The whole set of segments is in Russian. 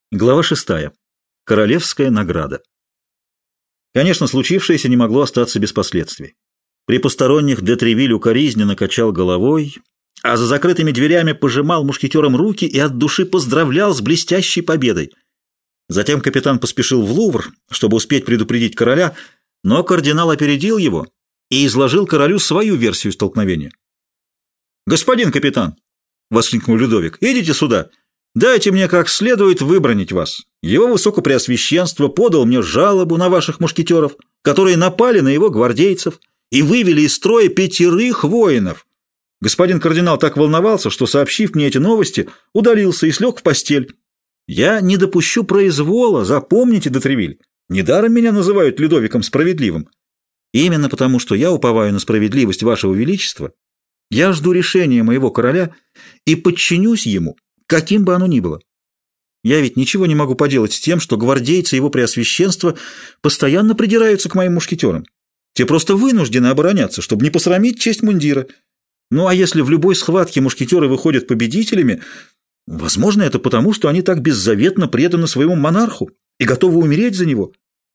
Глава 6. Королевская награда. Конечно, случившееся не могло остаться без последствий. При посторонних де Тревиль укоризненно качал головой, а за закрытыми дверями пожимал мушкетерам руки и от души поздравлял с блестящей победой. Затем капитан поспешил в Лувр, чтобы успеть предупредить короля, но кардинал опередил его и изложил королю свою версию столкновения. «Господин капитан!» — воскликнул Людовик. «Идите сюда! Дайте мне как следует выбранить вас. Его высокопреосвященство подал мне жалобу на ваших мушкетеров, которые напали на его гвардейцев и вывели из строя 5 воинов. Господин кардинал так волновался, что, сообщив мне эти новости, удалился и слег в постель. Я не допущу произвола, запомните, де Тревиль. Недаром меня называют Людовиком Справедливым. Именно потому, что я уповаю на справедливость вашего величества, я жду решения моего короля и подчинюсь ему, каким бы оно ни было. Я ведь ничего не могу поделать с тем, что гвардейцы его преосвященства постоянно придираются к моим мушкетерам. Те просто вынуждены обороняться, чтобы не посрамить честь мундира. Ну а если в любой схватке мушкетеры выходят победителями, возможно, это потому, что они так беззаветно преданы своему монарху и готовы умереть за него.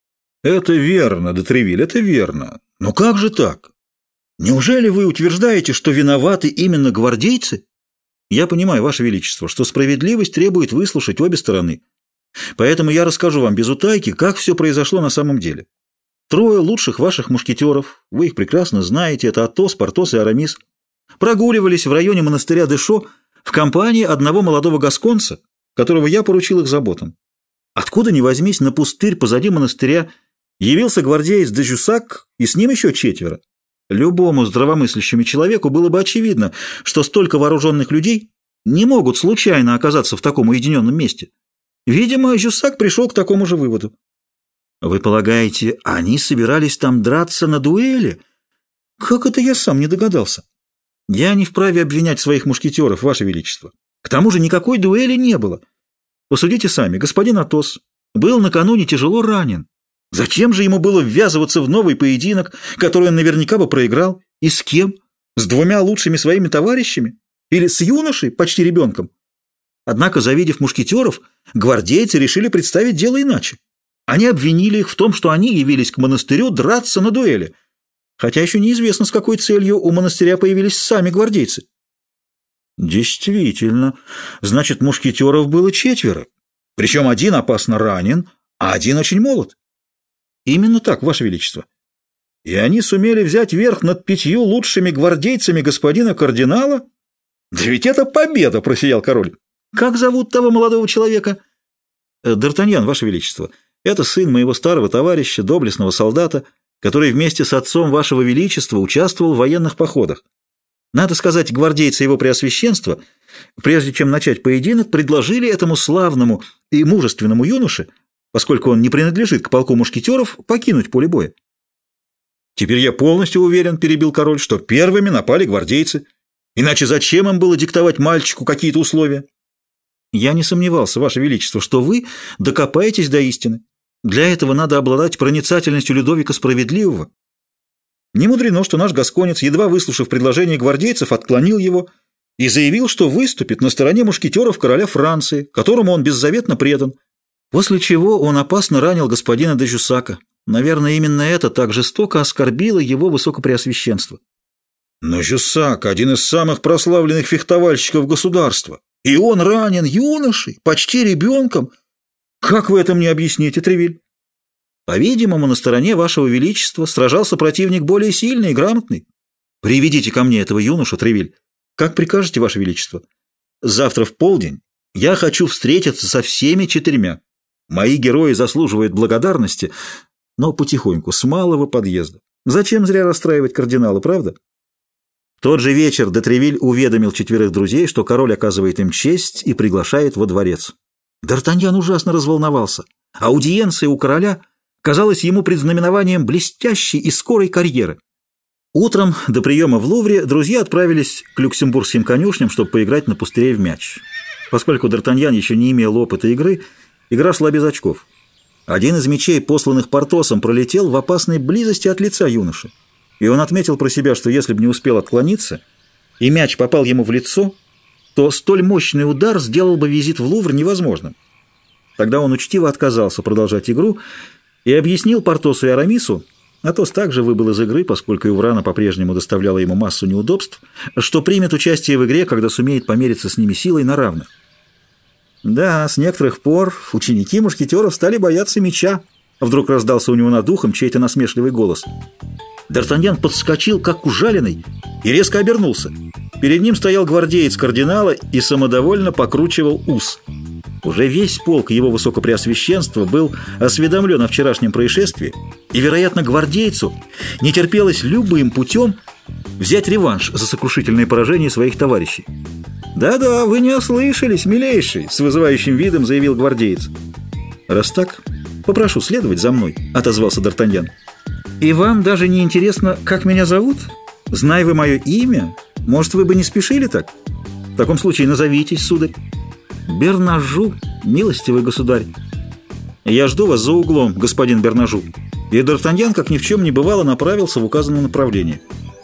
Это верно, де Тревиль, это верно. Но как же так? Неужели вы утверждаете, что виноваты именно гвардейцы? Я понимаю, Ваше Величество, что справедливость требует выслушать обе стороны. Поэтому я расскажу вам без утайки, как все произошло на самом деле. 3 лучших ваших мушкетеров, вы их прекрасно знаете, это Атос, Портос и Арамис, прогуливались в районе монастыря Дешо в компании одного молодого гасконца, которого я поручил их заботам. Откуда ни возьмись, на пустырь позади монастыря явился гвардеец де Жюссак и с ним еще 4. Любому здравомыслящему человеку было бы очевидно, что столько вооруженных людей не могут случайно оказаться в таком уединенном месте. Видимо, Жюссак пришел к такому же выводу. Вы полагаете, они собирались там драться на дуэли? Как это я сам не догадался? Я не вправе обвинять своих мушкетеров, Ваше Величество. К тому же никакой дуэли не было. Посудите сами, господин Атос был накануне тяжело ранен. Зачем же ему было ввязываться в новый поединок, который он наверняка бы проиграл? И с кем? С 2 лучшими своими товарищами? Или с юношей, почти ребенком? Однако, завидев мушкетеров, гвардейцы решили представить дело иначе. Они обвинили их в том, что они явились к монастырю драться на дуэли, хотя еще неизвестно, с какой целью у монастыря появились сами гвардейцы. Действительно, значит, мушкетеров было 4, причем один опасно ранен, а один очень молод. Именно так, Ваше Величество. И они сумели взять верх над 5 лучшими гвардейцами господина кардинала? Да ведь это победа, просиял король. Как зовут того молодого человека? Д'Артаньян, Ваше Величество. Это сын моего старого товарища, доблестного солдата, который вместе с отцом Вашего Величества участвовал в военных походах. Надо сказать, гвардейцы его преосвященства, прежде чем начать поединок, предложили этому славному и мужественному юноше, поскольку он не принадлежит к полку мушкетеров, покинуть поле боя. «Теперь я полностью уверен, — перебил король, — что первыми напали гвардейцы. Иначе зачем им было диктовать мальчику какие-то условия?» «Я не сомневался, Ваше Величество, что вы докопаетесь до истины. Для этого надо обладать проницательностью Людовика Справедливого. Не мудрено, что наш гасконец, едва выслушав предложение гвардейцев, отклонил его и заявил, что выступит на стороне мушкетеров короля Франции, которому он беззаветно предан, после чего он опасно ранил господина де Жюссака. Наверное, именно это так жестоко оскорбило его высокопреосвященство. Но Жюссак – один из самых прославленных фехтовальщиков государства, и он ранен юношей, почти ребенком. Как вы это мне объясните, Тревиль? По-видимому, на стороне Вашего Величества сражался противник более сильный и грамотный. Приведите ко мне этого юношу, Тревиль. Как прикажете, Ваше Величество? Завтра в полдень я хочу встретиться со всеми 4. Мои герои заслуживают благодарности, но потихоньку, с малого подъезда. Зачем зря расстраивать кардинала, правда? В тот же вечер де Тревиль уведомил 4 друзей, что король оказывает им честь и приглашает во дворец. Д'Артаньян ужасно разволновался. Аудиенция у короля казалась ему предзнаменованием блестящей и скорой карьеры. Утром до приема в Лувре друзья отправились к люксембургским конюшням, чтобы поиграть на пустыре в мяч. Поскольку Д'Артаньян еще не имел опыта игры, игра шла без очков. Один из мячей, посланных Портосом, пролетел в опасной близости от лица юноши. И он отметил про себя, что если бы не успел отклониться, и мяч попал ему в лицо, то столь мощный удар сделал бы визит в Лувр невозможным. Тогда он учтиво отказался продолжать игру и объяснил Портосу и Арамису, Атос также выбыл из игры, поскольку Еврана по-прежнему доставляла ему массу неудобств, что примет участие в игре, когда сумеет помериться с ними силой на равных. Да, с некоторых пор ученики мушкетеров стали бояться меча. Вдруг раздался у него над ухом чей-то насмешливый голос. Д'Артаньян подскочил, как ужаленный, и резко обернулся. Перед ним стоял гвардеец кардинала и самодовольно покручивал ус. Уже весь полк его высокопреосвященства был осведомлен о вчерашнем происшествии, и, вероятно, гвардейцу не терпелось любым путем взять реванш за сокрушительное поражение своих товарищей. «Да-да, вы не ослышались, милейший!» — с вызывающим видом заявил гвардеец. «Раз так, попрошу следовать за мной», — отозвался Д'Артаньян. «И вам даже не интересно, как меня зовут? Зная вы мое имя, может, вы бы не спешили так? В таком случае назовитесь, сударь». «Бернажу, милостивый государь». «Я жду вас за углом, господин Бернажу». И Д'Артаньян, как ни в чем не бывало, направился в указанном направлении.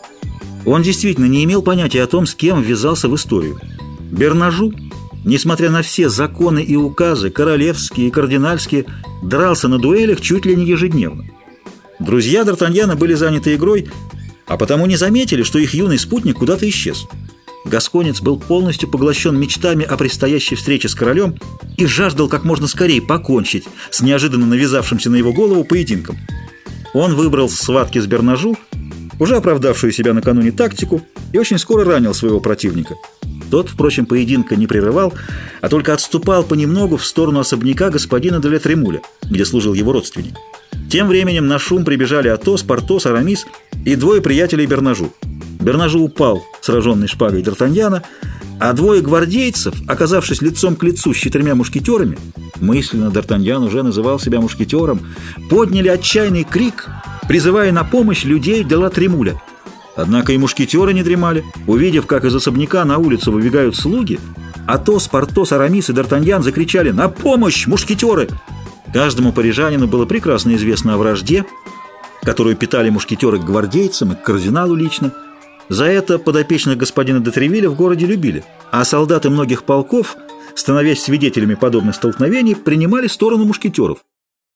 Он действительно не имел понятия о том, с кем ввязался в историю. Бернажу, несмотря на все законы и указы, королевские и кардинальские, дрался на дуэлях чуть ли не ежедневно. Друзья Д'Артаньяна были заняты игрой, а потому не заметили, что их юный спутник куда-то исчез. Гасконец был полностью поглощен мечтами о предстоящей встрече с королем и жаждал как можно скорее покончить с неожиданно навязавшимся на его голову поединком. Он выбрал в схватке с Бернажу уже оправдавшую себя накануне тактику и очень скоро ранил своего противника. Тот, впрочем, поединка не прерывал, а только отступал понемногу в сторону особняка господина де ля Тремуля, где служил его родственник. Тем временем на шум прибежали Атос, Портос, Арамис и двое приятелей Бернажу. Бернажу упал, сраженный шпагой Д'Артаньяна, а двое гвардейцев, оказавшись лицом к лицу с 4 мушкетерами, мысленно Д'Артаньян уже называл себя мушкетером, подняли отчаянный крик, призывая на помощь людей де ла Тремуля. Однако и мушкетеры не дремали. Увидев, как из особняка на улицу выбегают слуги, Атос, Портос, Арамис и Д'Артаньян закричали «На помощь, мушкетеры!». Каждому парижанину было прекрасно известно о вражде, которую питали мушкетеры к гвардейцам и к кардиналу лично. За это подопечных господина де Тревиля в городе любили, а солдаты многих полков, становясь свидетелями подобных столкновений, принимали сторону мушкетеров.